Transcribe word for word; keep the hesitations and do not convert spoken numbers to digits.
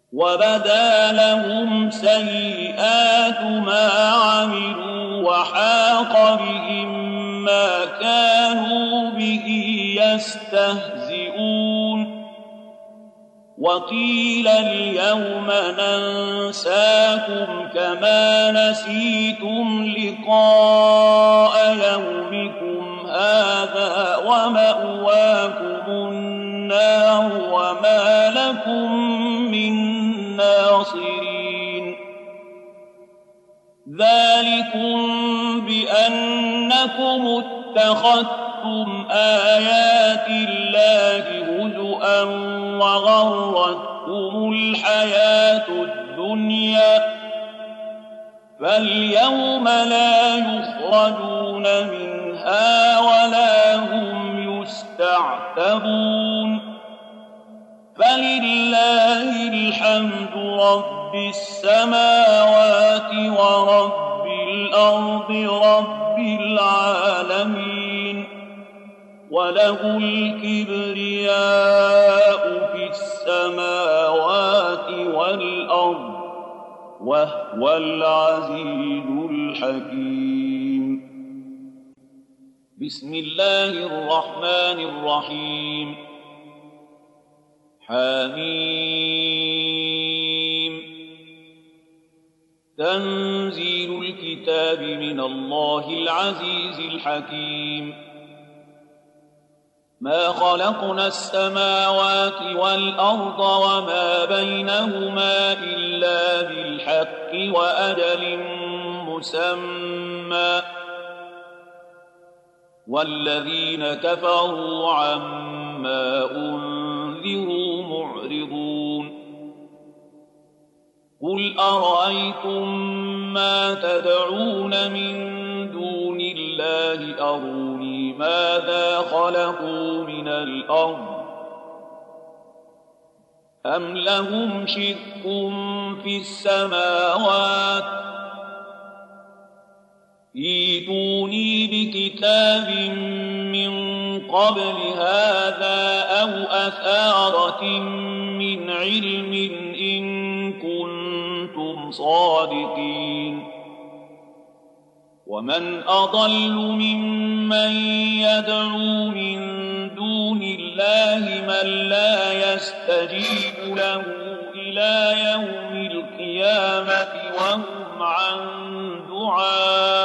وبدا لهم سيئات ما عملوا وحاق بهم ما كانوا به يستهزئون وقيل اليوم ننساكم كما نسيتم لقاء يومكم هذا ومأواكم النار وما لكم من ناصرين ذلكم بأنكم اتخذتم آيات الله هزؤا وغرتكم الحياة الدنيا فاليوم لا يخرجون منها ولا هم يستعتبون فلله الحمد رب السماوات ورب الأرض رب العالمين وله الكبرياء في السماوات والأرض وهو العزيز الحكيم. بسم الله الرحمن الرحيم. حميم. تنزيل الكتاب من الله العزيز الحكيم. ما خلقنا السماوات والأرض وما بينهما إلا بالحق وأجل مسمى والذين كفروا عما أنذروا معرضون قل أرأيتم ما تدعون من دون الله أروني ماذا خلقوا من الأرض أم لهم شرك في السماوات ائتوني بكتاب من قبل هذا أو أثارة من علم إن كنتم صادقين ومن أضل ممن يدعو من دون الله من لا يستجيب له إلى يوم القيامة وهم عن دعائهم